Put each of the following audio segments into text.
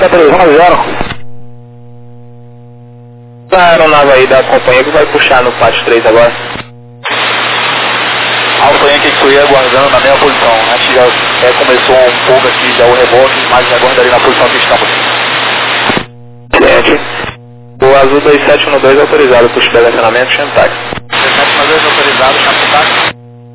Força 310. A aeronave aí da companhia que vai puxar no pátio 3 agora. Alfa Yankee que ia aguardando na mesma posição. Acho que já começou um pouco aqui já o reboque, mas aguardaria na posição que estamos. Cliente. O Azul 2712 autorizado para o direcionamento, chama táxi. 2712 autorizado, chama táxi.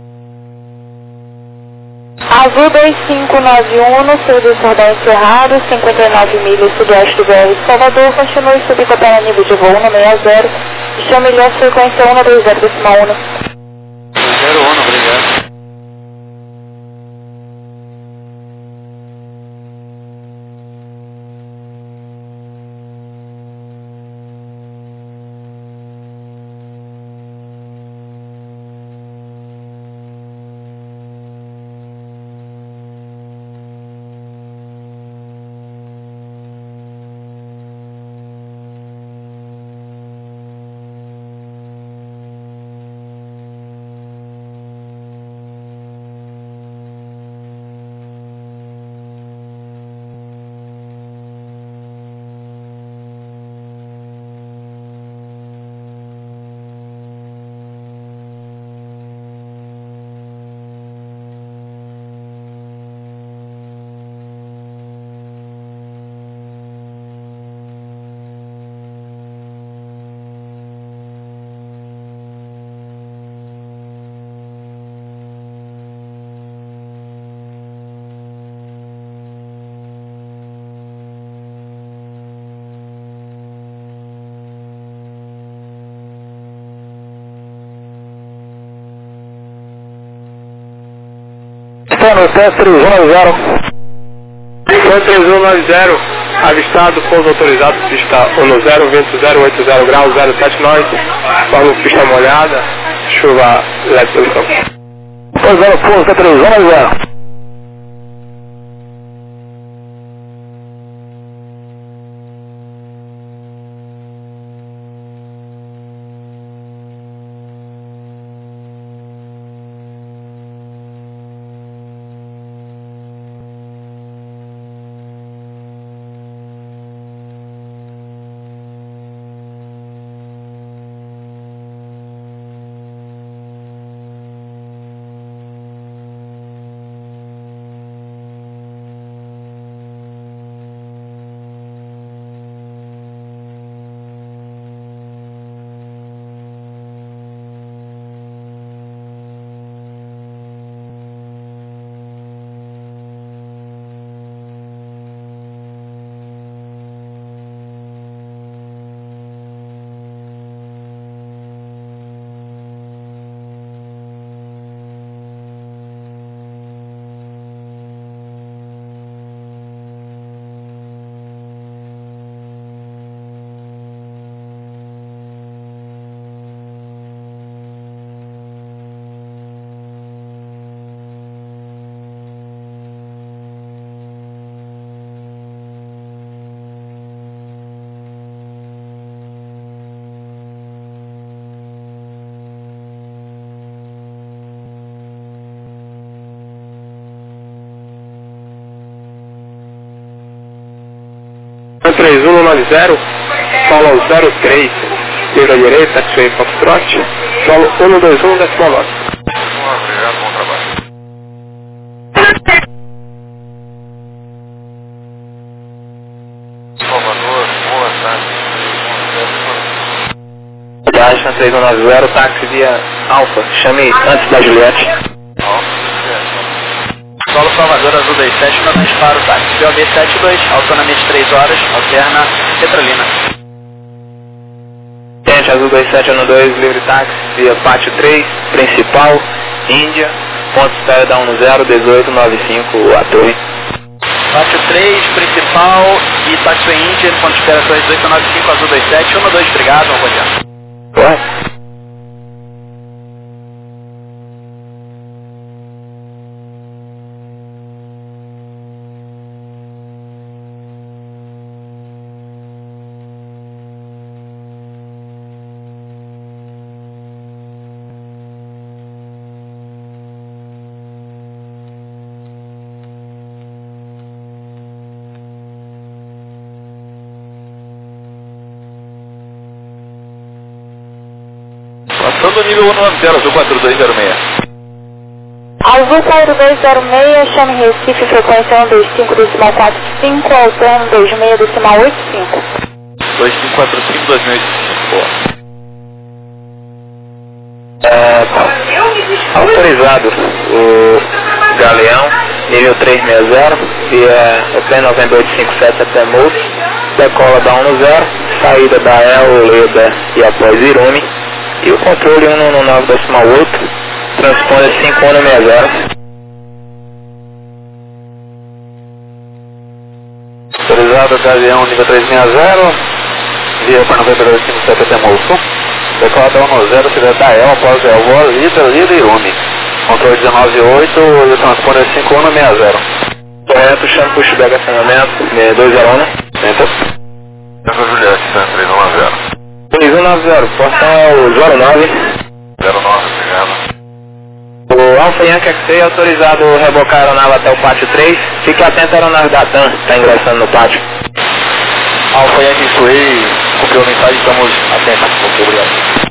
Azul 2591, serviço radar encerrado, 59 milhas sudoeste do BR de Salvador, continue subcopera nível de voo no 60, chame ilha frequência 120,1. 01, obrigado. No 3190. Foi 3190, avistado, pouso autorizado, pista 10, vento 080 graus, 07 nós, forma pista molhada, chuva leve pelo campo. Pois é, pouso 3190. Foi 3190, solo 03, vira direita, taxiway Foxtrot, solo 121, décimo 9. Obrigado, bom trabalho. Salvador, boa tarde. Viagem 3190, táxi via Alfa, chame antes da Juliette. Solo Salvador, Azul 27, não dispara o táxi. POB 72, autonomia de 3 horas, alterna Petrolina. Gente, Azul 2712, livre táxi via pátio 3, principal, Índia, ponto de espera da 10, 1895, a torre. Pátio 3, principal e taxiway Índia, ponto de espera torre 1895, Azul 27, 12, obrigado, bom dia. Correto? Azul nível 190, Azul 4206. Azul 4206, chame Recife, frequência 125,45, alterno 26,85. 2545-2085, boa. Autorizado o Galeão, nível 360, via OP 9857 até Moço, decola da 10, saída da El, Leda e após Irume, e o controle 119,8, transponder 5160. Autorizado Galeão nível 360, via para 9857 até Moço, decola da 10, cidade da El, após El, Leda e Irume. Controle 198 e o transponder 5160. Correto, chame pushback acionamento, 201. Enter. Essa Juliette, 3190. 3190, portão é o 09. 09, obrigado. O Alfa Yankee XC autorizado a rebocar a aeronave até o pátio 3. Fique atento à aeronave da TAM, está ingressando no pátio. Alfa Yankee Suei, cumpriu a mensagem, estamos atentos. Muito obrigado.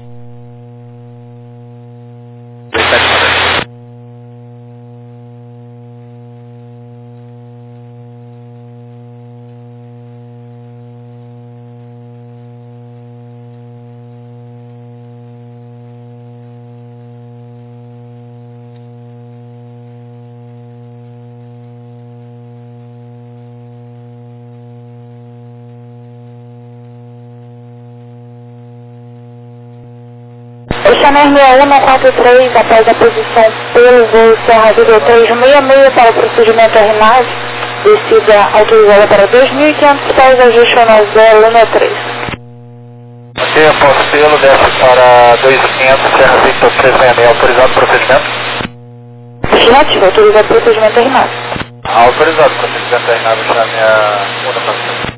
O Chanel 6143, após a posição pelo voo Serra Vida 366 para o procedimento RNAV, descida autorizada para 2.500 pés, ajuste ao 013. Ok, após pelo, desce para 2.500, Serra Victor 366, autorizado o procedimento? Afirmativo, autorizado o procedimento RNAV. Autorizado o procedimento RNAV, chame a segunda passagem.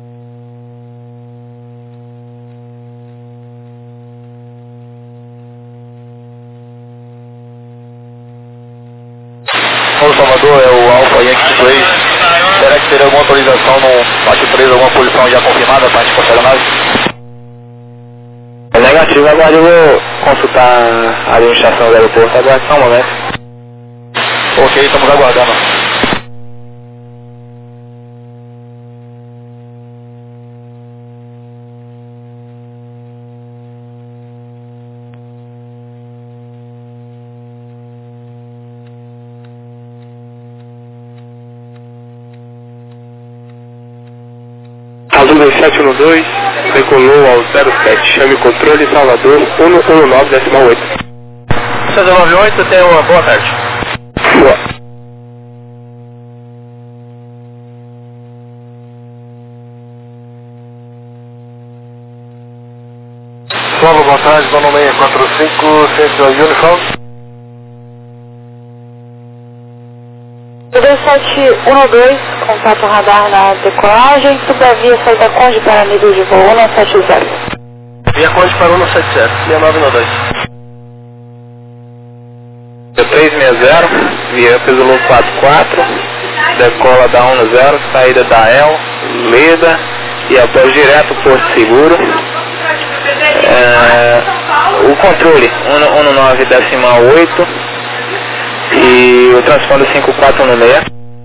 O Salvador é o Alfa Yankee 2. Será que teria alguma autorização no pátio 3, alguma posição já confirmada para a gente considerar a nave? É negativo, agora eu vou consultar a administração do aeroporto, aguarde só um momento. Ok, estamos aguardando. Azul 2712, decolou ao 07, chame controle Salvador 119,8. 698, tenha uma boa tarde. Boa. Salve, boa tarde, dono 645, Centro Uniform. 2712, contato radar na decolagem, subavia saída Conde para nível de voo 170. Via Conde para 177, 6992. 360, via Pesolou 44, decola da 10, saída da El, Leda e após direto Porto Seguro. O controle 119,8 e o transponder 5416.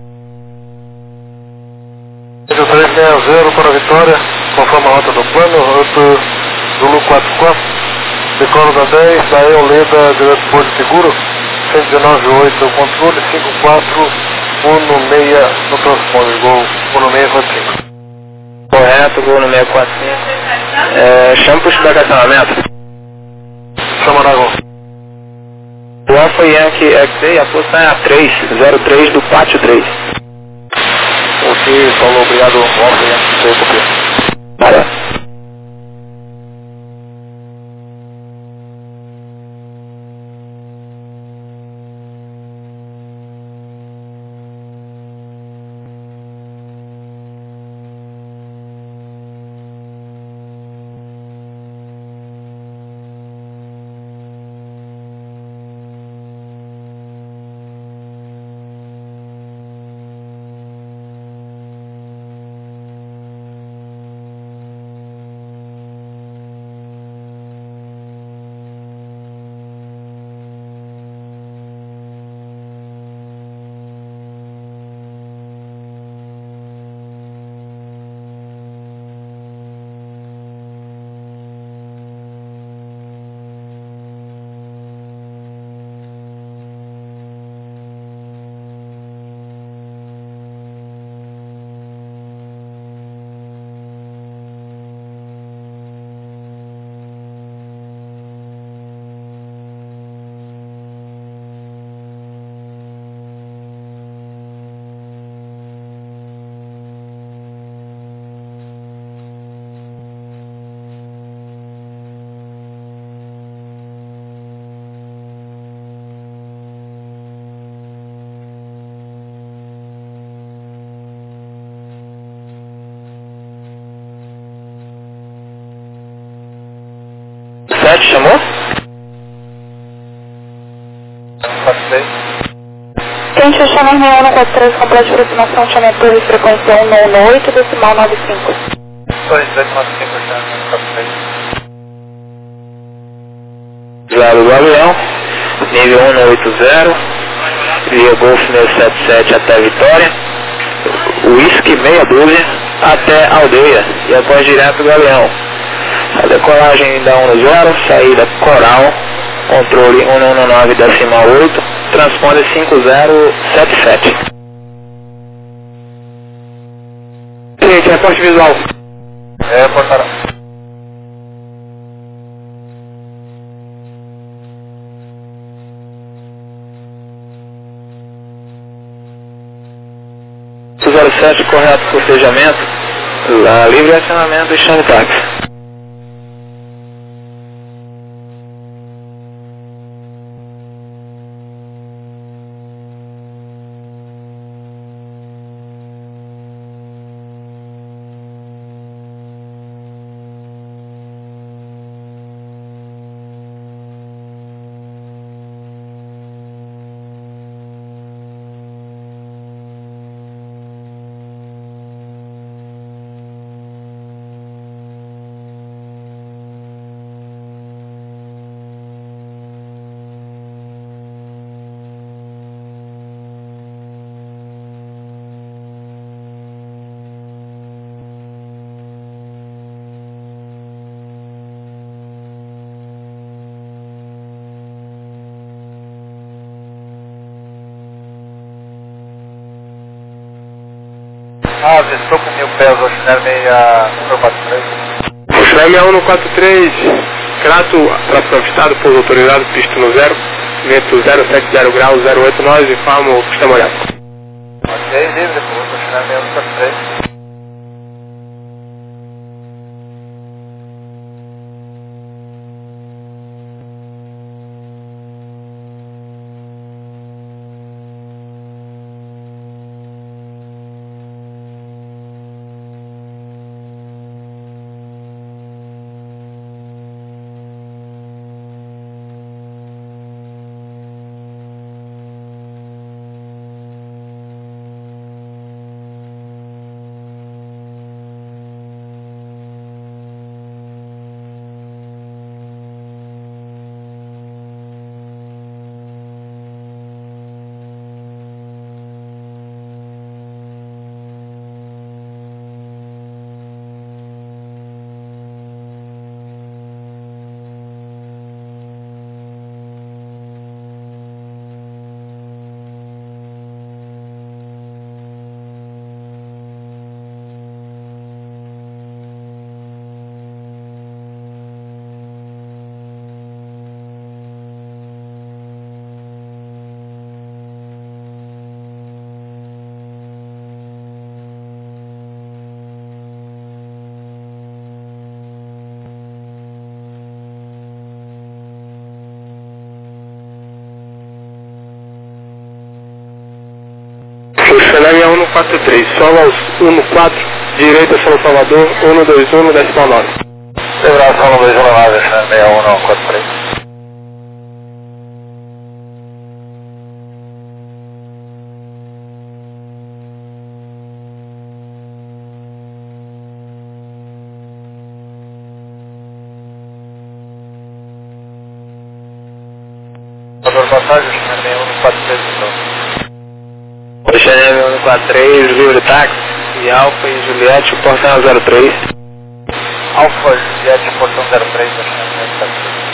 360 para a Vitória, conforme a rota do plano, rota Zulu 44, decola da 10, da El, Leda, direto Porto Seguro, 119,8 o controle, 5416 no transponder, gol 1645. Correto, gol no 645. Chama para o estacionamento. Chama na gol. O Alfa Yankee XA, a posição é a 303 do pátio 3. Ok, falou, obrigado, Alfa Yankee, cumpriu. Para. te chamou? 46. Quem te chama em 143, complete de aproximação, chamamento por frequência 198, decimal 95. 2795, chamamento 46. Zero Gavião, nível 180, via Golf 677 até Vitória, Whisky meia dúzia até Aldeia e após direto Galeão. A decolagem da 10, saída Coral, controle 119 decimal 8, transponder 5077. Cliente, reporte visual. Reportaram. Suzano 07, correto cortejamento, livre acionamento e chame táxi. Estou com 1000 pés, o chinelo 6143. O chinelo 6143, Crato, próximo avistado, pouso autorizado, pista no 0, vento 070 graus, 089, informo o pista molhado. Ok, livre, pouso, chinelo 6143. Chinelo 143, solo aos 14, direita São Salvador, 121, decimal 9. Vibração 129, chinelo 6143. Passagem, chinelo 143, então. Chinelo 143, livre táxi e Alfa e Juliette, portão 03. Alfa Juliette, portão 03, chinelo 143.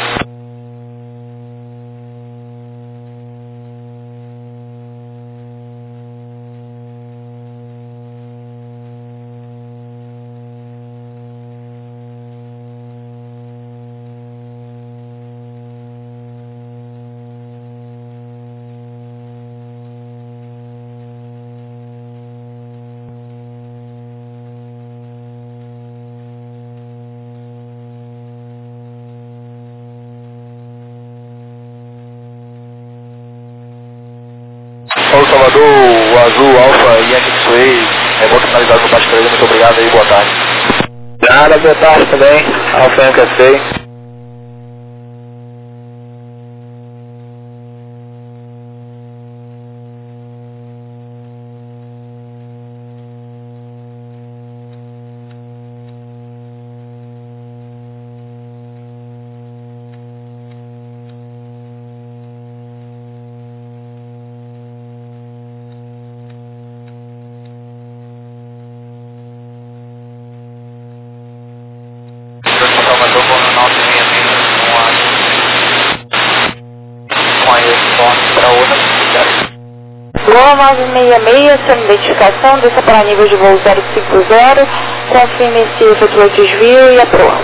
Paulo Salvador, o Azul, Alfa e Yankee X-Way, remoto finalizado no Baixo Pereira, muito obrigado aí, boa tarde. Nada, boa tarde também, Alfa Yankee X-Way. Escola 966, sem identificação, desça para nível de voo 050, confirme se efetuou o desvio e aproa.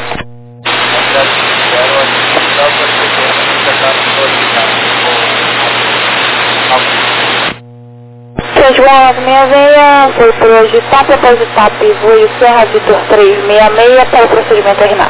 966, foi por hoje TAP após o TAP, voo Serra Vitor 366 para o procedimento terminal.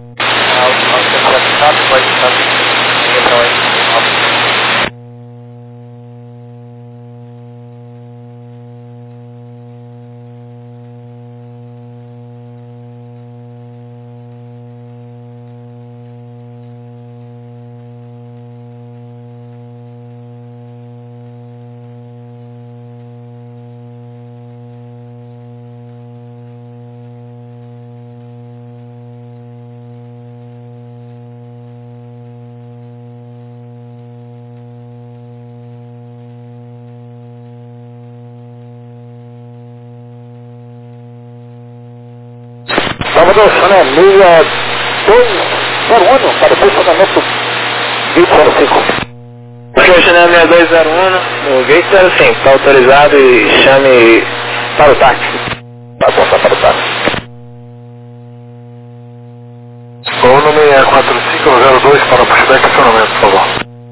Salvador, Chané 6201, para o funcionamento Gate 05. Aqui é o Chané 6201, no Gate 05, está autorizado e chame para o táxi. Vai passar para o táxi. Voo número 64502 para o pushback acionamento, por favor.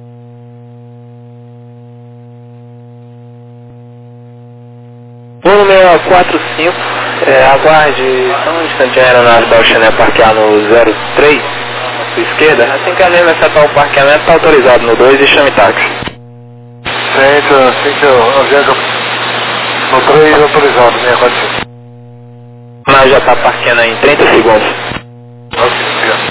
Voo número 645, aguarde só um instante, a aeronave da Oceané parquear no 03, na sua esquerda. Assim que a mesma acertar o parqueamento, está autorizado no 2 e chame táxi. Gente, assim que eu viajo no 3 autorizado, 645. Mas já está parqueando aí em 30 segundos. Ok.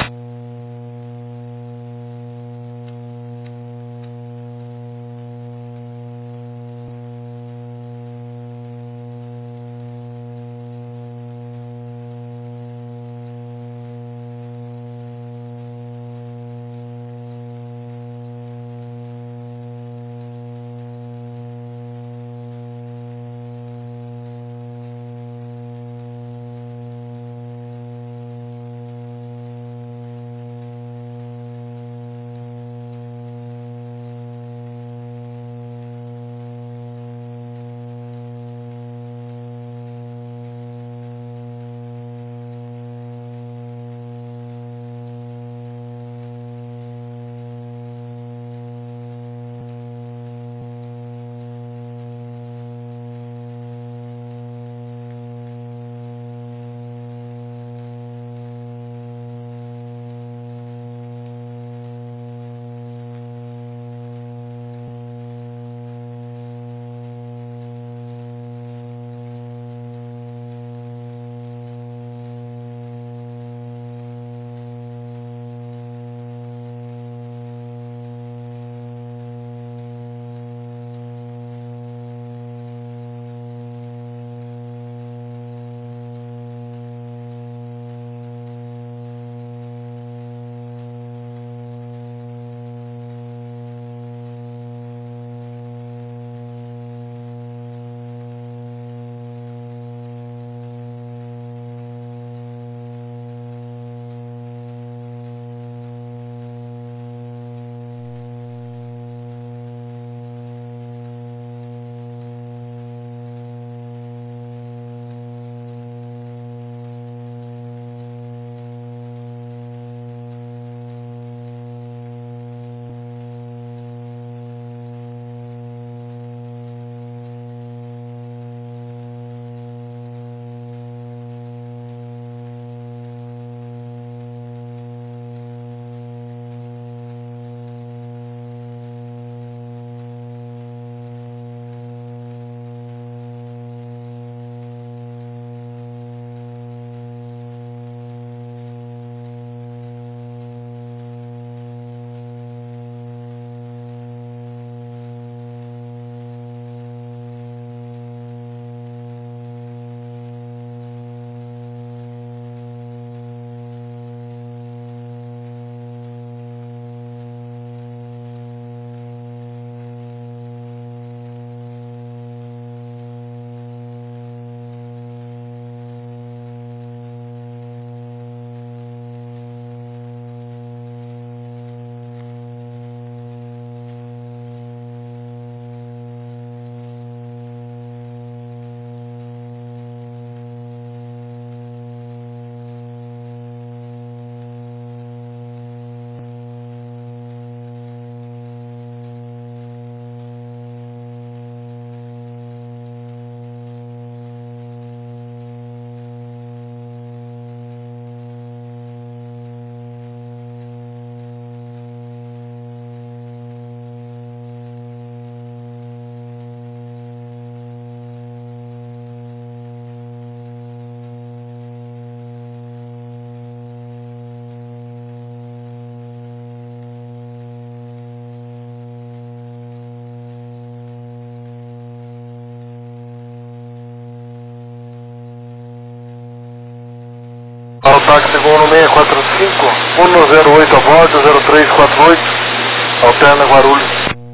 táxi Gol no 645, 108 a bordo, 0348, alterna Guarulhos.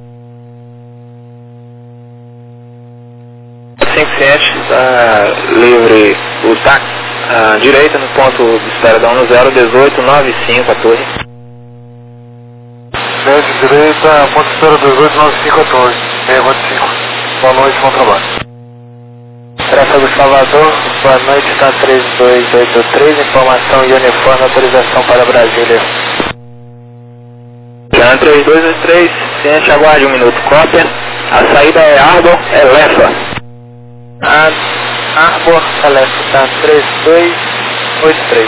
5 ciente, está livre o táxi à direita no ponto de espera da 101895 a torre. 10 direita, ponto de espera 1895 a torre, 625. Boa noite, bom trabalho. Tráfego Salvador, boa noite, está 3283, informação e uniforme, autorização para Brasília. Já 3283, ciente, aguarde 1 minuto, cópia. A saída é Arbor, Elefa. Arbor, Elefa, está 3283.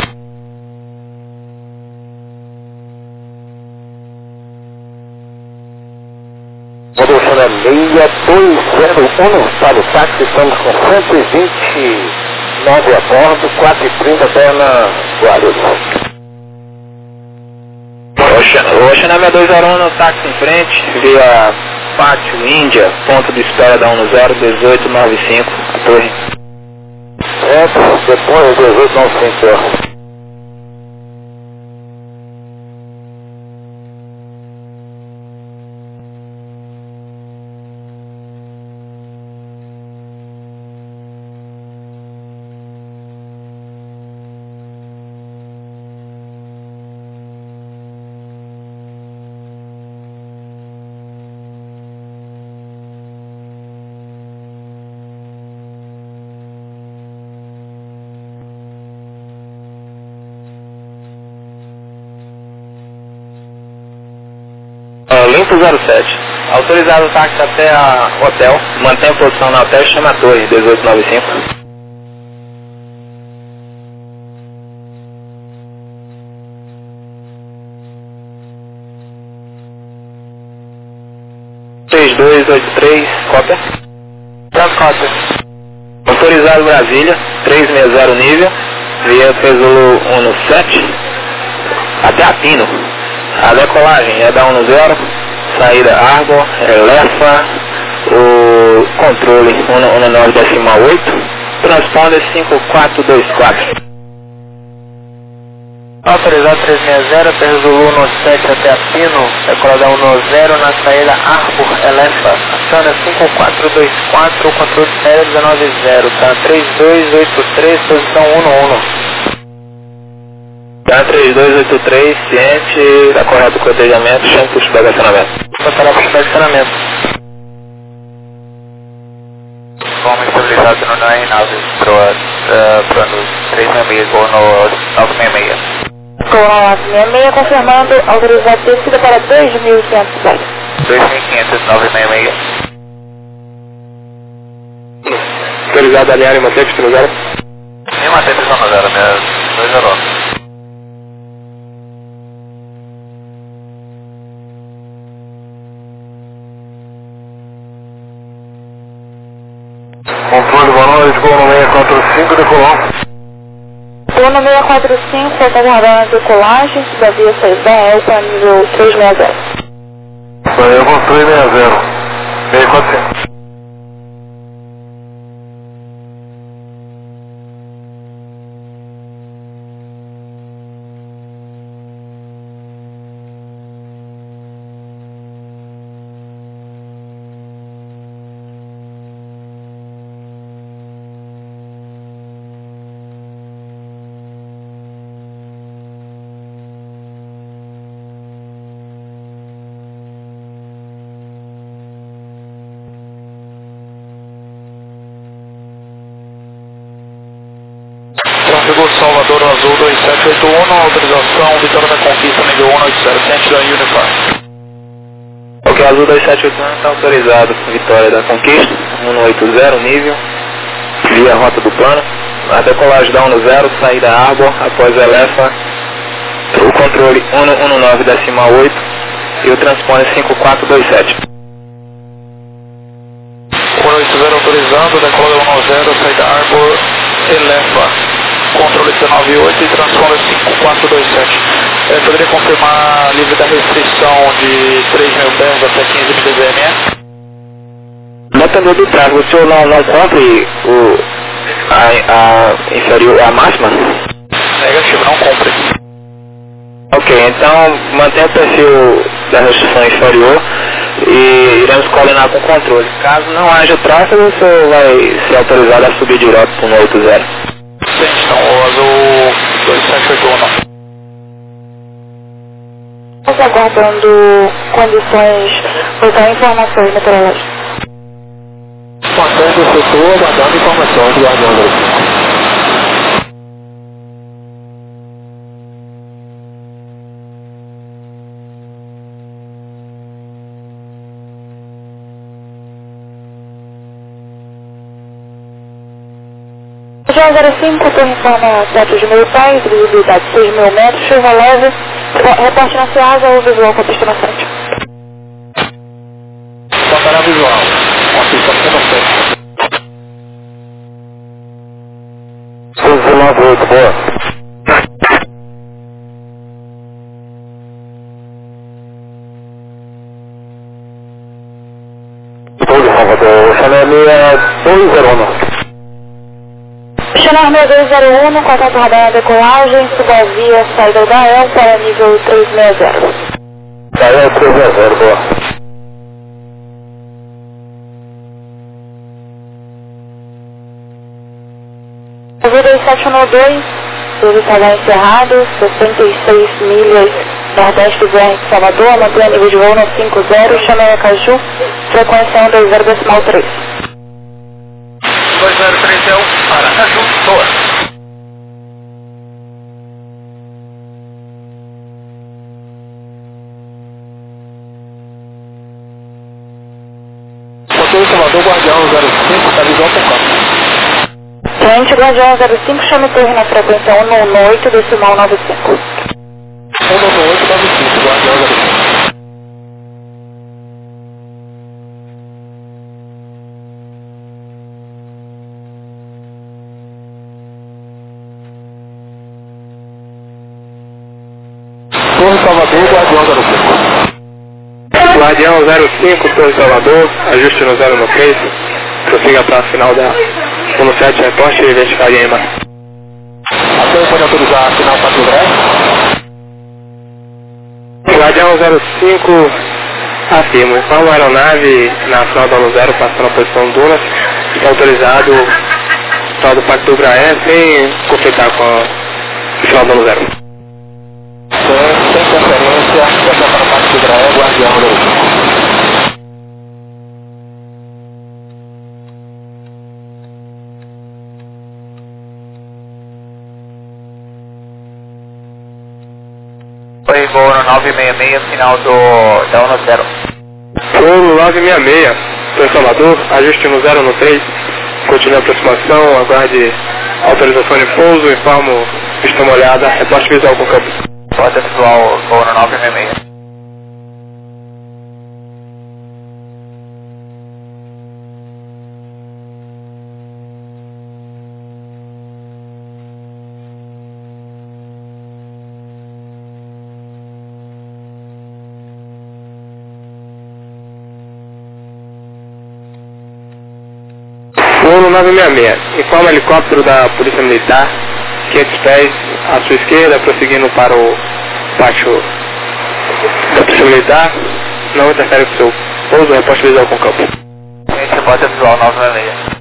Modulação é 6201 para o táxi, estamos com 129 a bordo, 4h30 até na Guarulhos. Ocean 6201 no táxi em frente, via Pátio Índia, ponto de espera da 101895, a torre. Depois 1895. Limpo 07. Autorizado o táxi até a hotel. Mantém a posição na hotel e chama a torre 1895. Cópia. Cópia. Autorizado Brasília, 360 nível, via Peso 17, até a Pino. A decolagem é da 10, saída Arbor, Elefa, o controle 19,8, transponder 5424. Autorizado 360, Peso 17 até a Pino, decolada 10 na saída Arbor, Elefa, aciona 5424, controle sério 190, tá 3283, posição 11. Tá 3283, ciente, tá correto o cotejamento, chama para o bagacionamento. Vou parar para o bagacionamento. Vamos estabilizado no 99, plano 366, Gol no 966. Gol 966, confirmando, autorizado descida para 2.500 pés. 2.500, 966. Autorizado a alinhar e manter pista no zero. E manter pista no zero, 209. Controle, boa noite, Gol no 645, decolão. Gol no 645, está aguardando a decolagem da via 6 da ELPA, nível 360. Eu vou 360, 645. Tráfego Salvador Azul 2781, autorização Vitória da Conquista, nível 180, ciente da Unify. Ok, Azul 2781 está autorizado, Vitória da Conquista, 180 nível, via rota do plano, a decolagem da 10, saída Arbor, após Elefa, o controle 119,8 e o transponder 5427. 180 autorizado, decolagem 10, saída Arbor, Elefa. Controle 198 e transponder 5427. Poderia confirmar livre da restrição de 3.000 pés até 15 dBm? Dependendo do tráfego, se eu não cumpre a inferior, a máxima? Negativo, não cumpre. Ok, então mantenha o perfil da restrição inferior e iremos coordenar com o controle. Caso não haja tráfego, você vai ser autorizado a subir direto para o 180. Sim, então o azul 2781. Estamos aguardando condições, ou então informações meteorológicas. Mantendo o setor, aguardando informações do Guardião 05. Já 05, torre informa teto de 1.000 pés, visibilidade 6.000 metros, chuva leve, reporte na Ceasa ou visual com a pista na frente. Contará visual, com a pista na frente. 198, boa. Todo Salvador, Chanel 201. Chanel 6201, contato radar decolagem, subavia, saída da EL para nível 360. Da EL 360, boa. Azul 2712, serviço radar encerrado, 66 milhas nordeste do BR de Salvador, mantenha nível de voo no 50, Chanel Caju, frequência 120,3. 2031, Aracaju, Toa. Motor Salvador, Guardião 05, da visual com campo. Cliente Guardião 05, chame torre na frequência 198, decimal 95. 198, 95, Guardião 05. Torre Salvador, Guardião 05. Guardião 05, Torre Salvador, ajuste no 093, prossiga para a final da 17, reporte e verificar em EMA. Até pode autorizar a final para o Guardião 05, afirmo, informa a aeronave na final da 0, passando a posição Dunas, está autorizado o tal do Pacto do Graé, sem conflitar com a final da 0. Sem interferência, essa para o Pacto do Graé, Guardião 05. Foi voo no 966, final da 10. Voo no 966, Torre Salvador, ajuste no 013, continue a aproximação, aguarde autorização de pouso, informo pista molhada, reporte visual com campo. Pode visual, voo no 966. Voo no 966, informa helicóptero da Polícia Militar, 500 pés à sua esquerda, prosseguindo para o pátio da Polícia Militar, não interfere com o seu pouso, reporte visual com campo. Gente, pode visual 966.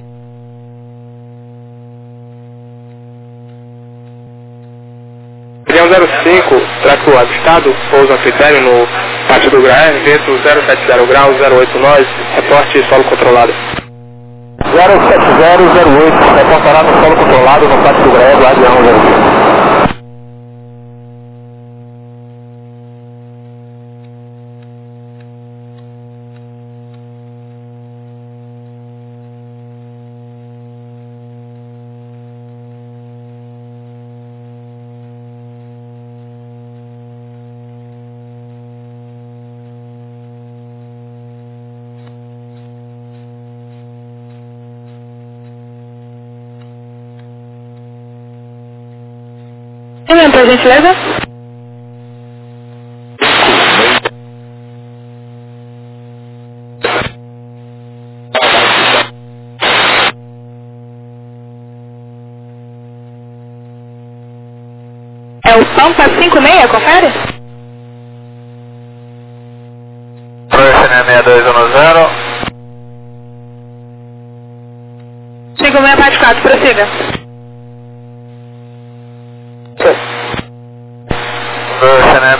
Guardião 05, tráfego avistado, pouso a critério no pátio do Graé, vento 070 graus, 08 nós, reporte solo controlado. 07008, reportará no solo controlado no pátio do Graé, Guardião 05. Por gentileza? o Pampa 56, confere? ProSN 6210. 5644, prossiga. ProSN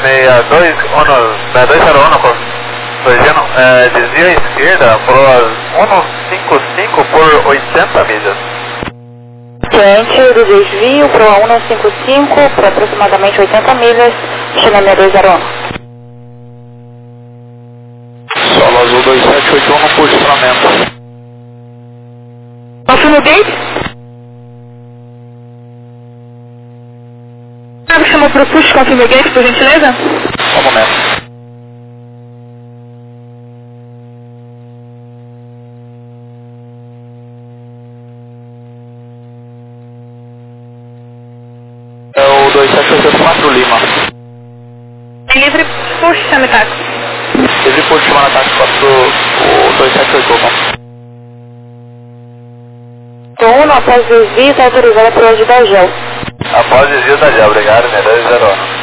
6201, corrigindo, desvio à esquerda por 155 por 80 milhas. Ciente do desvio para 155 por aproximadamente 80 milhas, China 6201. Solo Azul 2781 no posicionamento. Confirma o gate? Chamou para o push, confirma o gate, por gentileza? Só um momento. É o 2784 Lima. Em livre push, chame táxi. Livre push, chamando ataque 4 o 2781. Então, após desvio, está autorizada para o uso da GEL. Após desvio da GEL, obrigado, 6201.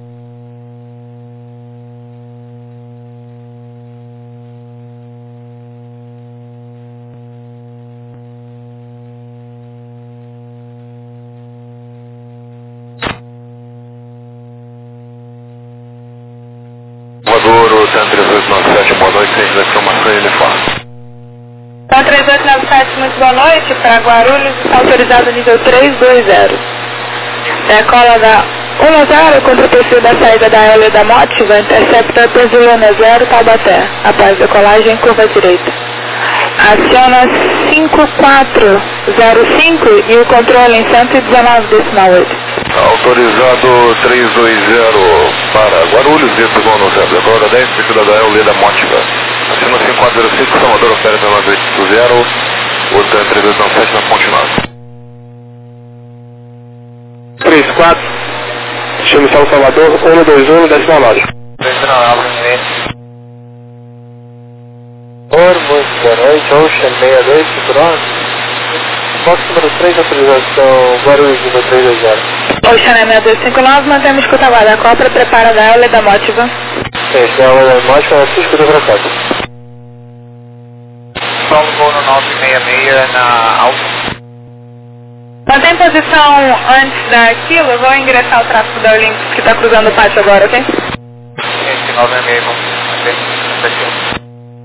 Voador, 3897, boa noite, tem da informação e ele fala. Então, 3897, muito boa noite, para Guarulhos, está autorizado nível 320. Decola da 10 contra o perfil da saída da L da Motiva, intercepta Brasil 10 Taubaté, após decolagem, curva direita. Aciona 5405 e o controle em 119,8. Autorizado 320 para Guarulhos, dentro do 10, agora 10, perfil da L da Motiva. Acima 5405, Salvador, opera pela 280, o TAN 3897 na Ponte 9. 34, chama São Salvador, 121, 19. Muito boa noite, Ocean 62, Cinturão. Box número 3, autorização Guarulhos, número 320. Ocean 6259, mantemos escuta guarda. A Copra prepara da L da Motiva. Sim, a L da Motiva, aqui escuta para cá. São voo no 966 na Alfa. Mantém posição antes daquilo, eu vou ingressar o tráfego da Olympics que está cruzando o pátio agora, ok? Sim, 966, ok.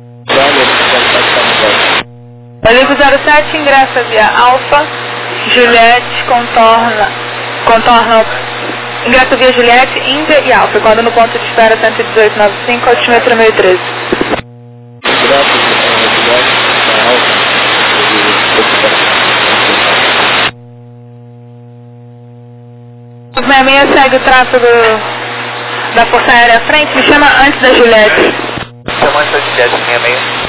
Olímpio 07 ingressa via Alfa, Juliette contorna, ingressa via Juliette, Índia e Alfa, quando no ponto de espera 11895, altímetro 1013. O 66 segue o tráfego da Força Aérea à frente, me chama antes da Juliette. Chama antes da Juliette, 66.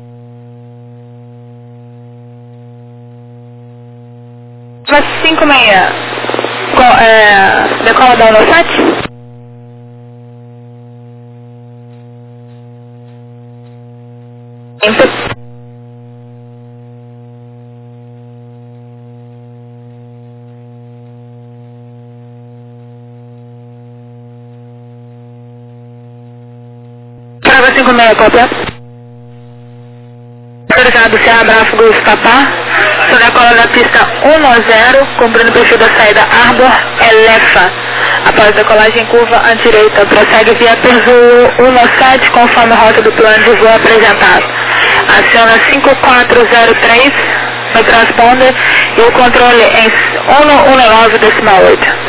Classe 56, decola da 17? Prova 56, cópia. Autorizado Serra Bráfagos Papá, sobre a cola da pista 10, cumprindo o perfil da saída Arbor Elefa. Após decolagem em curva à direita, prossegue via Perzulo 17, conforme a rota do plano de voo apresentado. Aciona 5403 no transponder e o controle em 119,8.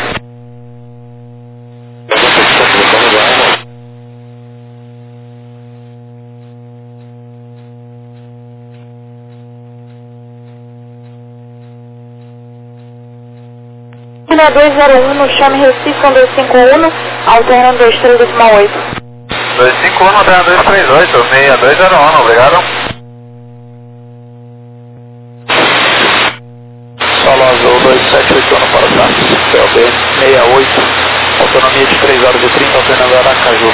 China 201 no chame Recife com 251, alternando 23,8. 251, alternando 238, 6201, obrigado. Solo Azul 2781 para o táxi, CLB 68, autonomia de 3 horas e 30, alternando Aracaju.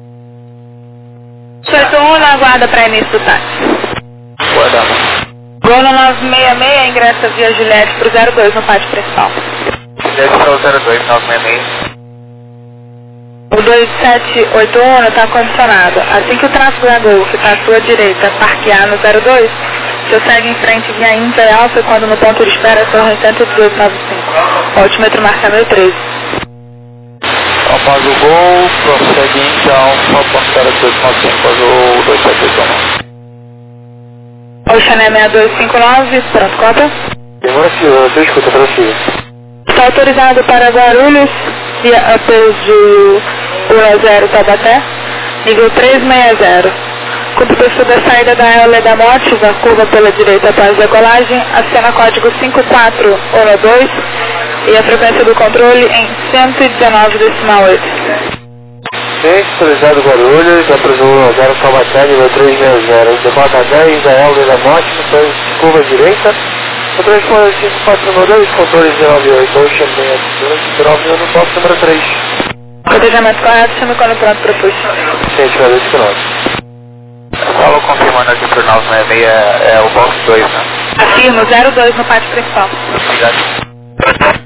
81 na guarda para início do táxi. Guardamos. Bruno 966, ingressa via Juliette pro 02 no pátio principal. Juliette para o 02, 966. O 2781 está condicionado. Assim que o tráfego da Gol ficar à sua direita parquear no 02, você segue em frente via Inter e Alfa quando no ponto de espera torre 11895. O altímetro marca 1013. Apaga o Gol, prossegue Inter Alfa, ponto 1895, azul 2781. Oxané 6259, pronto, cota. Demora se escuta, prossiga. Está autorizado para Guarulhos, via Uppers de 10 Taubaté, nível 360. Cumprimento da saída da Eole da Mótiva, curva pela direita após decolagem, acena código 5412 e a frequência do controle em 119,8. Autorizado Guarulhos, aprovou 0 Taubaté, nível 360. Demota 10, a Eole da Mótiva, curva direita. Controle de 5492, controle de 98, Oxané 19 no posto número 3. Cotejamento correto, chame quando pronto para push. Gente, valeu, Paulo confirmando aqui por 966, é o box 2, né? Afirmo, 02 no pátio principal. Obrigado.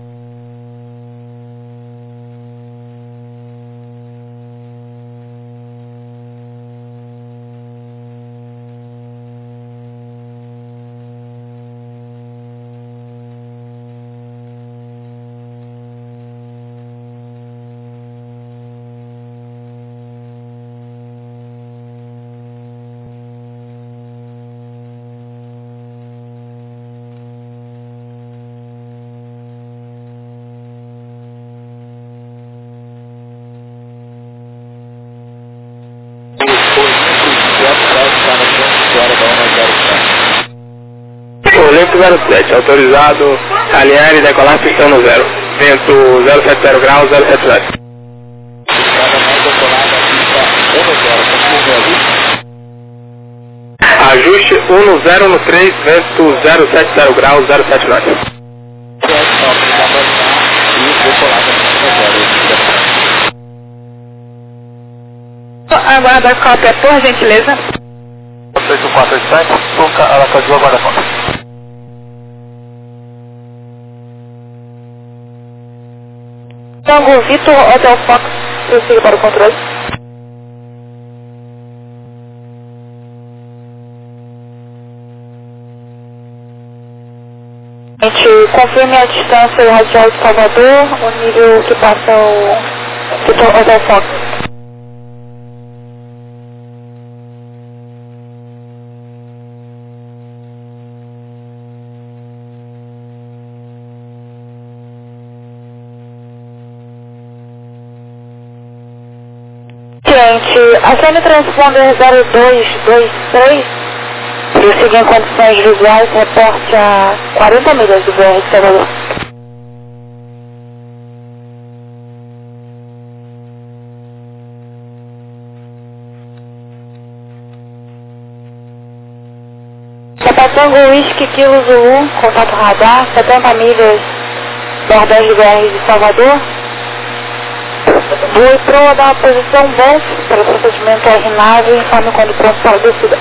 Olimpo 07, autorizado alinhar e decolar pistão no 0. Vento 070 graus, 070. Ajuste 10 no 3, vento 070 graus, 079. Aguarda a cópia, por gentileza. 8487, ela pode aguardar a conta. Tango Vitor, Hotel Fox, prossiga para o controle. A gente confirme a distância radial de Salvador, o nível que passa o Vitor Hotel Fox. Gente, acione transponder 0223, prossiga em condições visuais, reporte a 40 milhas do BR de Salvador. Tapatango Whisky Kilo Zulu, contato radar, 70 milhas bordões do BR de Salvador. Voe proa da posição bom para o procedimento R-nave e informe quando pronto para a descida.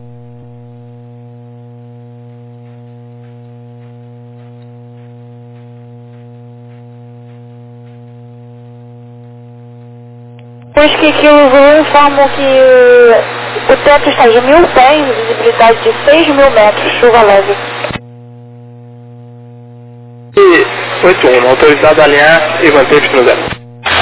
Whisky Kilo Zulu, informo que o teto está de 1000 pés, visibilidade de 6.000 metros, chuva leve. E 81, autorizado a alinhar e manter pistão no 0.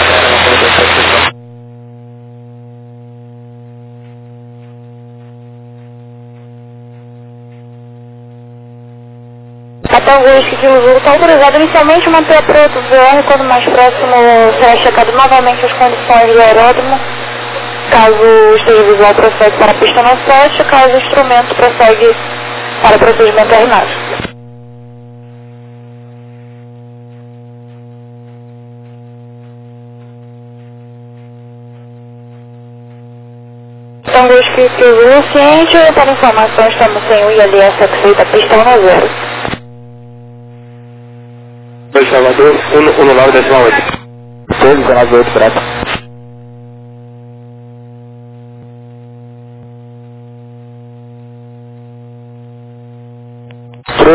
Tango Whisky Kilo Zulu está autorizado inicialmente a manter a proa do VR quando mais próximo será checado novamente as condições do aeródromo. Caso o esteja visual prossegue para a pista não 7, caso o instrumento prossegue para o procedimento R-nave. Tango Whisky Kilo Zulu ciente, para informação estamos sem o ILS aceita pista 10. Salvador, 119,8. 19,8, Breta.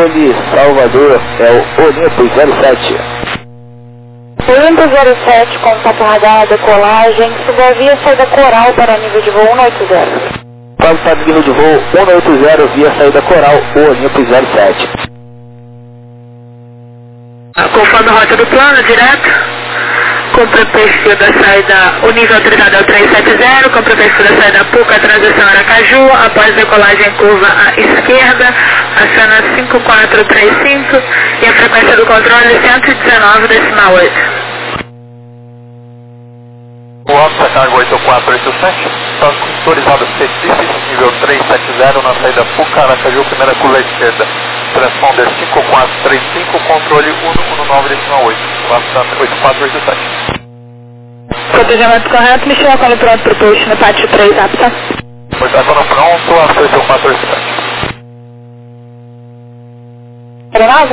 controle Salvador, é o Olympus 07. Olympus 07, contato radar, decolagem, subavia saída Coral para nível de voo 180. Para nível de voo 180 via saída Coral, Olympus 07. Conforme a rota do plano, direto. Compra perfil da saída, o nível autorizado é o 370, compra perfil da saída PUC, a transição Aracaju, após decolagem curva à esquerda, aciona 5435 e a frequência do controle é 119,8. O Alfa cargo 8487, está autorizado CTIF, nível 370 na saída PUC, Aracaju, primeira curva à esquerda. Transponder 5435, controle 119,8, Alfa 8487. Cotejamento correto, me chama quando pronto para o post no pátio 3, apta. Pois tá quando pronto, Alfa 8487. Aeronave?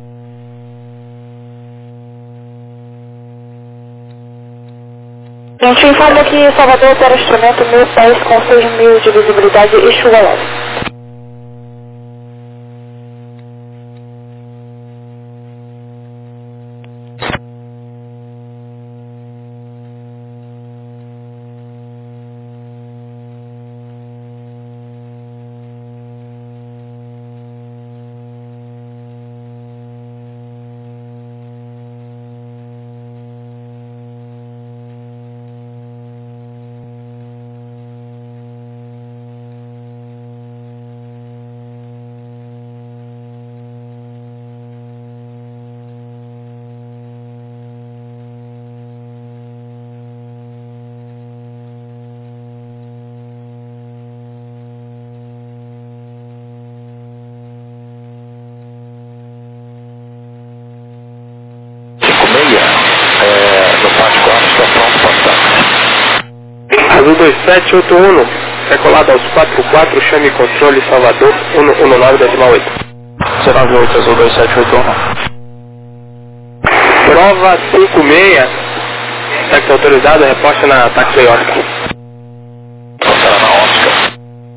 A gente informa que Salvador opera instrumento 1000 pés com 6.000 de visibilidade e chuva leve. No pátio 4 está pronto para táxi. Azul 2781, decolado aos 44, chame controle Salvador 119,8. 198 Azul 2781. Prova 56, táxi autorizado, reposta na táxi Oscar. Será na Oscar.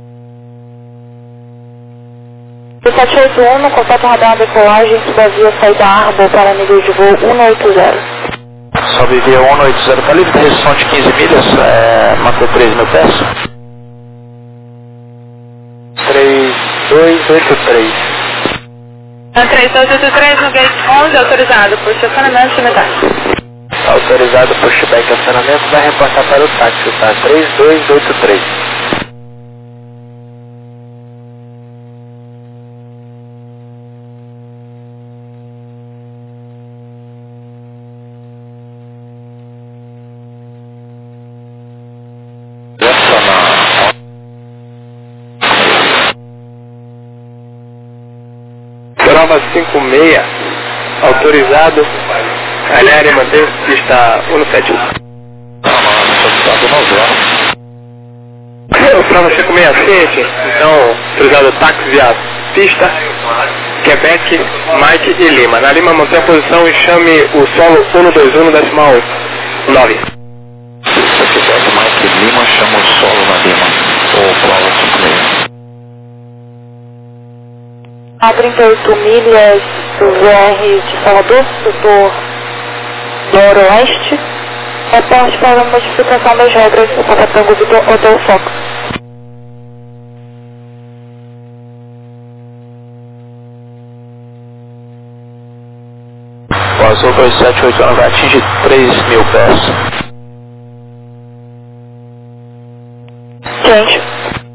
781, contato radar, decolagem, subavia saída Arbor para nível de voo 180. Sobe via 180, está livre de restrição de 15 milhas, manter 3.000 pés. 3283. 3283 no gate 11, autorizado por estacionamento de metade. Autorizado por pushback acionamento, vai reportar para o táxi, tá? 3283. Prova 56, autorizado, Calhari mantém pista 171. Prova 56, então, autorizado táxi via pista, Quebec, Mike e Lima. Na Lima mantém a posição e chame o solo 121,9. Quebec, Mike e Lima, chama o solo na Lima. Ou prova 56. A 38 milhas do VR de Salvador, setor noroeste, reporte para a modificação das regras do Papatango Vitor Hotel Fox. O Azul 2781 vai atingir 3.000 pés. Gente.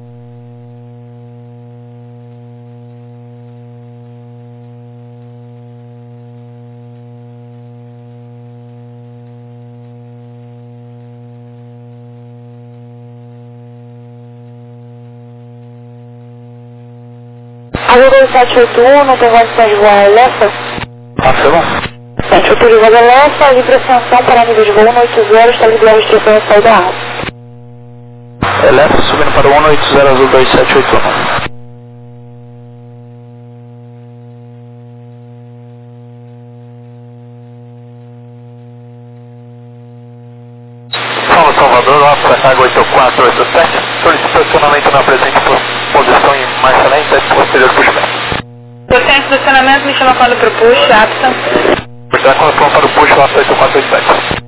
Azul 2781, não tem condições de voar Lefa? Afirma. Gente, autorizada Lefa, livre ascensão para nível de voo 180, está livre a restrição de saída alta. Eleva subindo para o 180 Azul 2781. Fala Salvador, Alfa cargo 8487, solicita estacionamento na presente posição em marcha lenta e posterior pushback. Eu tenho estacionamento, me chama quando pro push, apta. Já quando for para o push, lá 8487.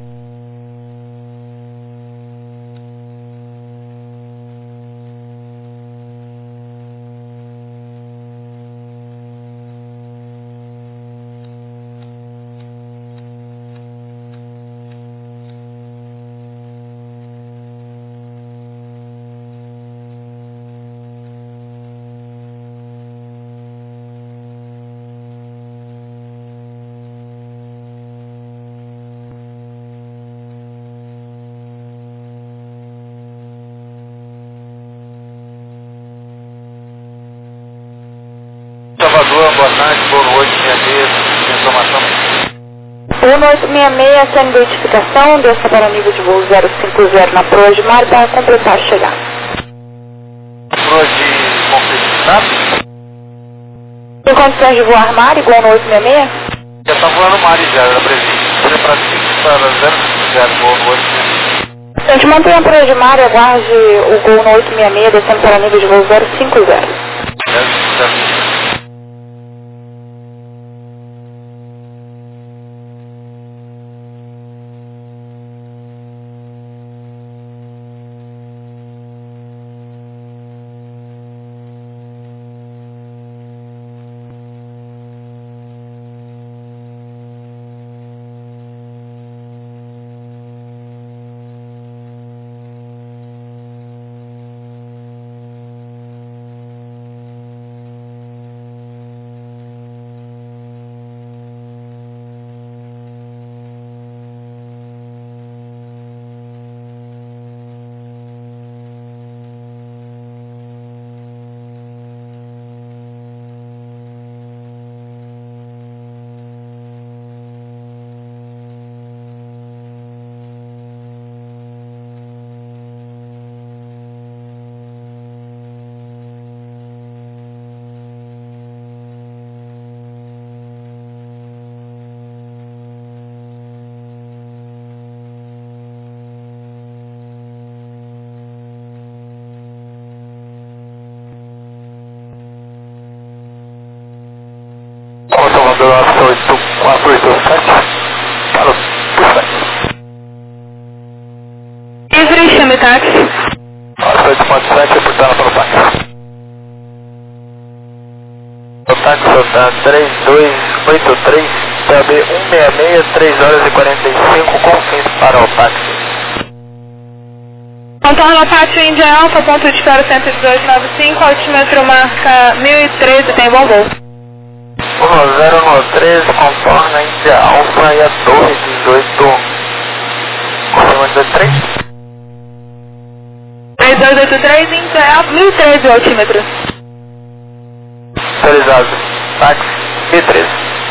Salvador, boa tarde, boa noite, minha informação. Boa noite, 66, sem identificação, desça para nível de voo 050 na proa de mar para completar a chegada. Proa de completar? Tem condições de voar mar igual no 866? Já está voando mar já, era previsto. Ele para 050, boa noite. A gente mantém a proa de mar e aguarde o gol no 866, descendo para nível de voo 050. 050. Salvador, 487, para o push. Livre, chame táxi. 8.7, reportando para o táxi. O táxi está 3283, TB 166, 3 horas e 45, confins para o táxi. Contorno Pátio Índia Alfa, ponto de espera 11895, altímetro marca 1013, tem bom voo. 1013, contorna Índia Alfa e a torre 18, confirma 183? 3283, Índia Alfa, 1013 o altímetro. Autorizado, táxi 1013.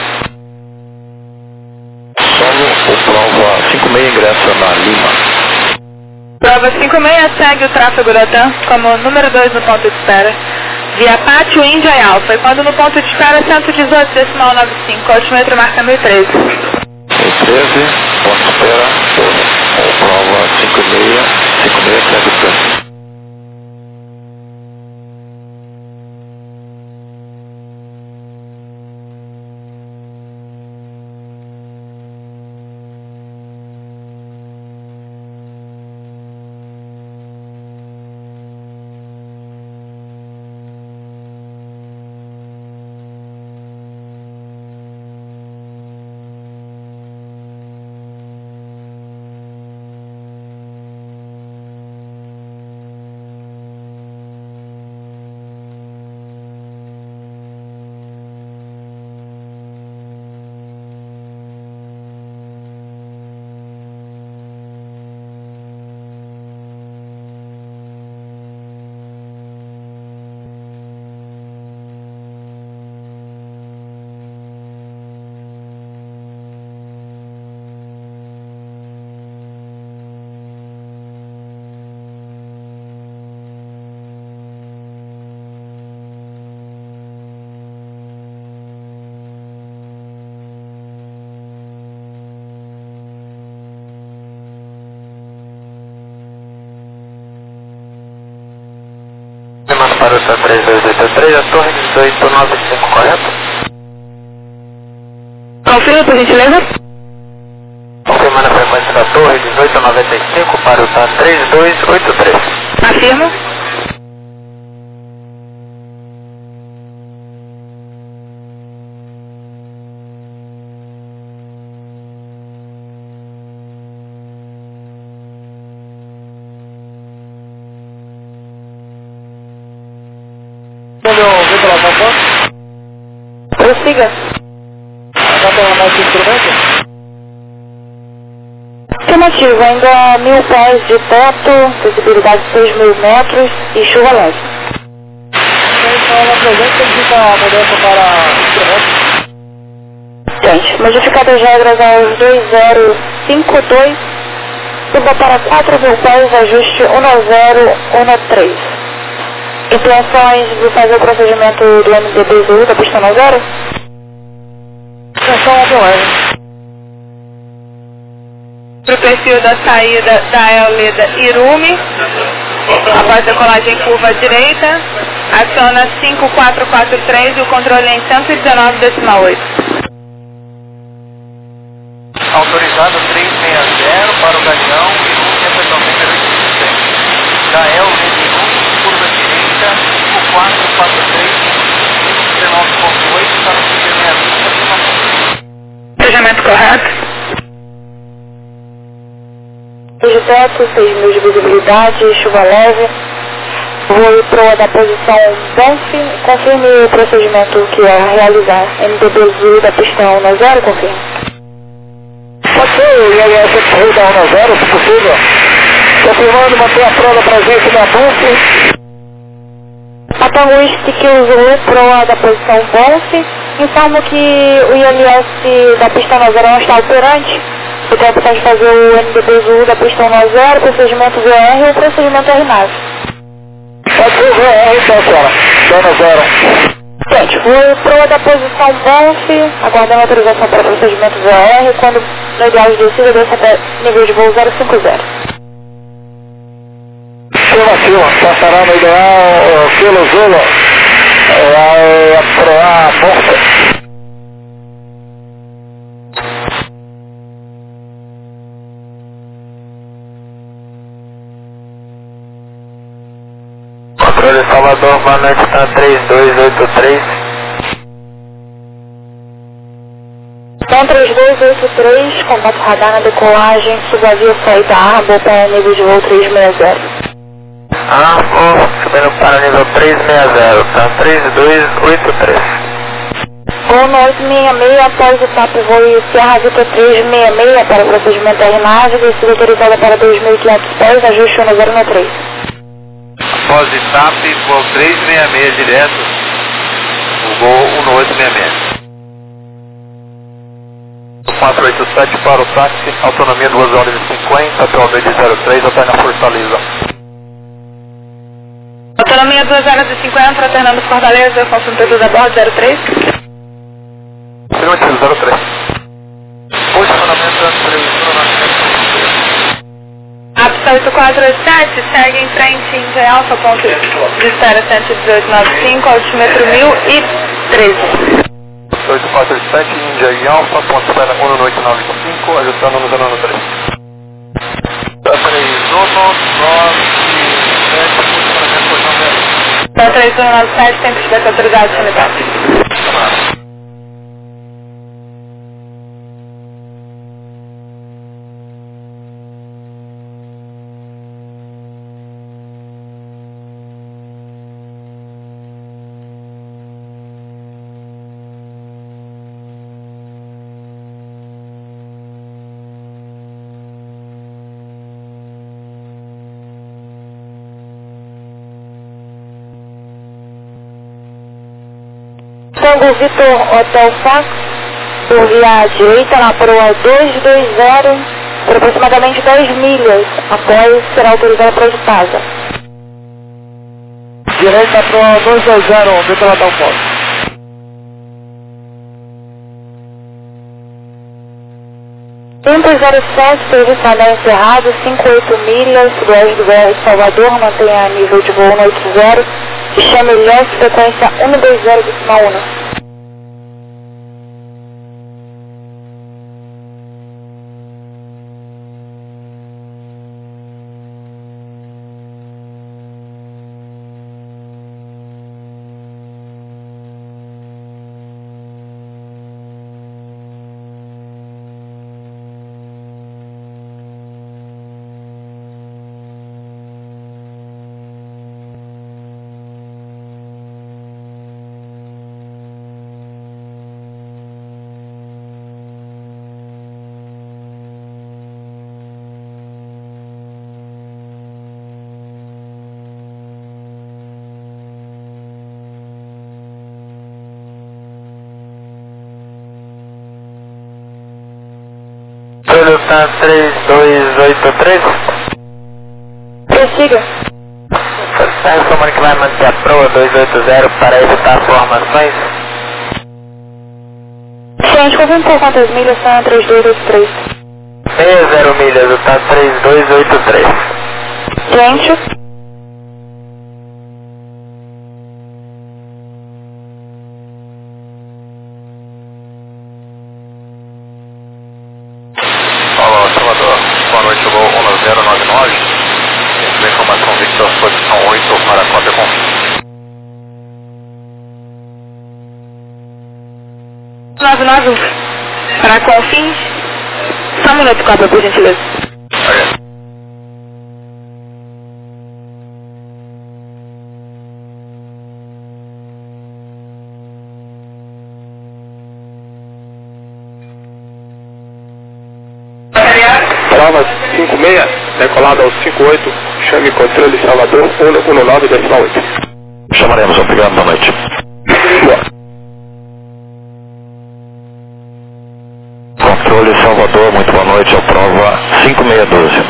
Solo o prova 56 ingressa na Lima. Prova 56 segue o tráfego da TAM como número 2 no ponto de espera. Via Pátio Índia e Alfa. E quando no ponto de espera 118,95, altímetro marca 1013. 1013, ponto de espera, o prova 56 segue o trânsito. Para o 3283, a torre 1895, correto? Confirma, por gentileza. Confirmando a frequência da torre, 1895 para o TAM 3283. Afirmo. Prossiga. Já tem mais instrumento? Afirmativo, ainda 1000 pés de teto, visibilidade de 6.000 metros e chuva leve. Então, ela apresenta e fica a mudança para instrumento. Gente, modificada as regras aos 2052, suba para 4.000 pés, ajuste 1013. Intenções de fazer o procedimento do MDBZU da pista 10? Intenção leve. Para o perfil da saída da Eoleda Irumi, após decolagem curva direita, aciona 5443 e o controle em 119,8. Autorizado 360 para o Galeão Irumi até novembro 8%. Da Eoleda Irumi, curva direita, 5443, 19,8 para o 360. Procedimento correto. De teto, 6.000 de visibilidade, chuva leve. Voo proa da posição Banff. Confirme o procedimento que é realizar. MDBZU da pista 10, confirme. Pode ser o ILS da 10, se possível. Confirmando, manter a proa da presença da Banff. Papa Whisky que usou proa da posição Banff. Informo que o ILS da pista 10 não está operante. Eu tenho a opção de fazer o MDBZU da pista 10, procedimento VR ou procedimento RNAV. Pode ser o VR, então, senhora. 10. Gente, voo proa da posição Banff, aguardando autorização para procedimento VR, quando no ideal de descida desça até nível de voo 050. Afirmativo, passará no ideal Kilo Zulu, vai proar a porta. Controle Salvador, boa noite, está 3283. Então 3283, contato radar na decolagem, subavia saída Arbor para nível de voo 360. Arbor, subindo para nível 360, tá 3283. Voo no 866, após o TAP voo Sierra Vitor 366 para o procedimento RNAV, descida autorizada para 2.500 pés, ajuste 1013. Após etapa, voo 366 direto, o voo 1866. 487 para o táxi, autonomia 2 horas e 50, POB de 03, até na Fortaleza. Autonomia 2 horas e 50, alternando Fortaleza, confirmo pedido a bordo 03. Afirmativo 03. Posicionamento 3, Apta 8487, segue em frente em Alfa, ponto de espera 11895, altímetro 1013. 8487, Índia e Alfa, ponto de espera 18995, ajustando no 093. 3197, posicionamento 3197, tempo de espera autorizado, unidade. Tango Vitor Hotel Fox, por via direita na proa 220, por aproximadamente 10 milhas, após será autorizada para de casa. Direita proa 220, Vitor Hotel Fox. Tempo 07, serviço anel encerrado, 58 milhas, sudoeste do BR de Salvador, mantenha nível de voo 180, e chame LS, frequência 120,1. milhas, tá 3283. Prossiga. Está informando que vai manter a proa 280 para evitar formações. Gente, confirme por quantas milhas são 3283. 60 milhas, tá 3283. Gente. Alô, Salvador. Boa noite, voo 1099. Essa informação Victor, posição 8 para a cópia com. Para Confins. Só um minuto, cópia, por gentileza. Ok. Salva 56, decolado ao 58, chame controle Salvador 119,8. Chamaremos, obrigado, boa noite. Controle Salvador, muito boa noite, a prova 5612.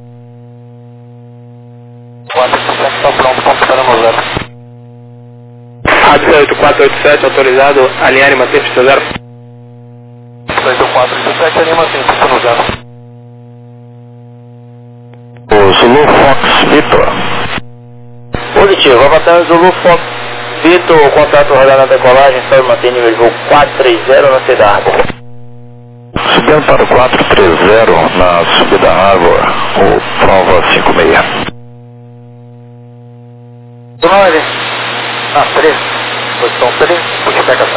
457 está pronto, computando no zero. A18487, autorizado, alinhar e manter pista zero. 8487, anima assim, computando no zero. O Zulu Fox Vitor. Positivo, Avatar Zulu Fox Vitor, contato rodar na decolagem, está manter nível de voo 430 na Cida Harbor. Subindo para o 430 na subida Harbor, o prova 56. 9, 3, posição 3, puxa pega